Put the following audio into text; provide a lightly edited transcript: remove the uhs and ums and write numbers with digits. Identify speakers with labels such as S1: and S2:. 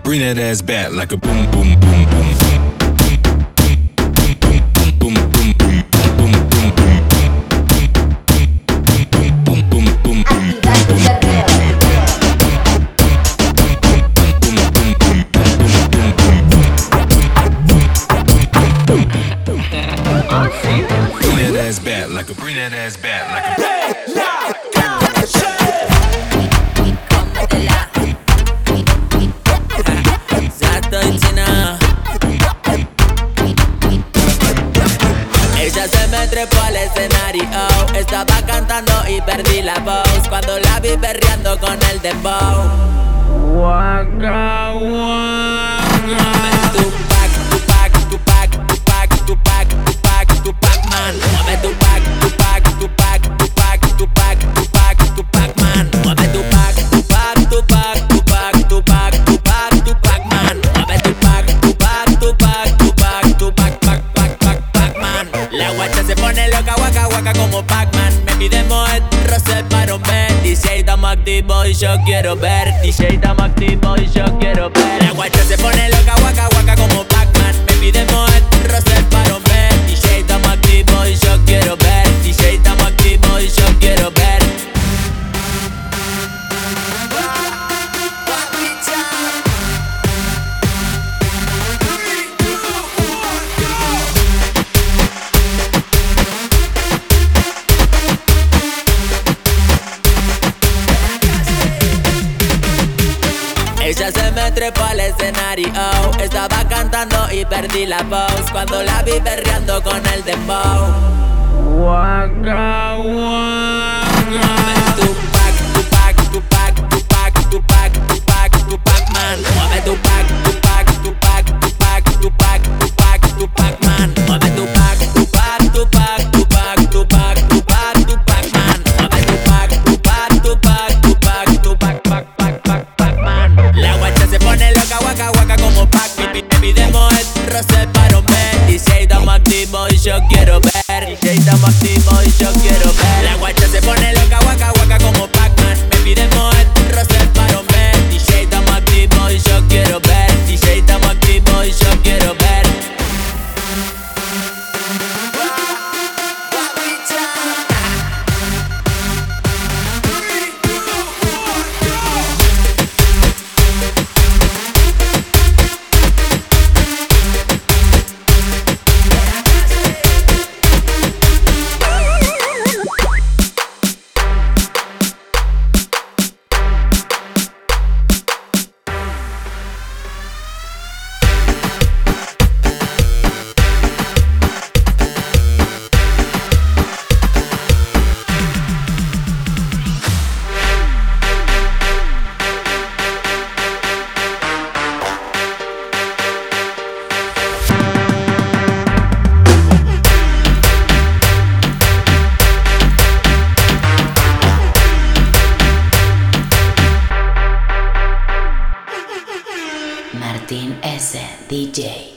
S1: Bring that ass back like a boom, boom, boom, boom, boom. Bring that ass back like a
S2: Ella se me trepó al escenario, estaba cantando y perdí la voz cuando la vi perreando con el dembow. Waka waka. Tupac, Tupac, Tupac, Tupac, Tupac, Tupac, Tupac man. Mueve Tupac, Tupac, Tupac, Tupac, Tupac, Tupac, Tupac man. Mueve Tupac, Tupac, Tupac, Tupac, Tupac, Tupac, Tupac man. Mueve Tupac, Tupac, Tupac, Tupac, Tupac, Pac, Pac, Pac, Pac man. La guacha se pone loca, waka waka como Pac-Man. Me pide Moet, Rosel para un bet. DJ estamos activo y yo quiero ver. DJ estamos activo y yo quiero ver. La guacha se pone loca, waka waka como Pac-Man. Me pide Moet, Rosel para un bet. DJ estamos activo y yo quiero ver. DJ estamos activo y yo quiero ver. Ella se me trepó al escenario, estaba cantando y perdí la voz cuando la vi perreando con el dembow. Waka waka. Tupac, Tupac, Tupac, Tupac, Tupac, Tupac, Tupac man. Mueve Tupac, Tupac, Tupac, Tupac, Tupac, Tupac, Tupac man. Mueve Tupac, Tupac, Tupac, Tupac, Tupac, Tupac, Tupac man. Mueve Tupac, Tupac, Tupac, Tupac, Tupac, Pac, Pac, Pac, Pac man. La guacha se pone loca, waka waka como Pac. Me pide Moet, Rosel para un bet. DJ estamos activo y yo quiero ver. DJ estamos activo y yo quiero ver. La guacha se pone loca, waka waka como Pac-Man. Me pide Moet, Rosel para un bet. DJ estamos activo y yo quiero ver. DJ estamos activo y yo quiero ver.
S3: Martín S. DJ.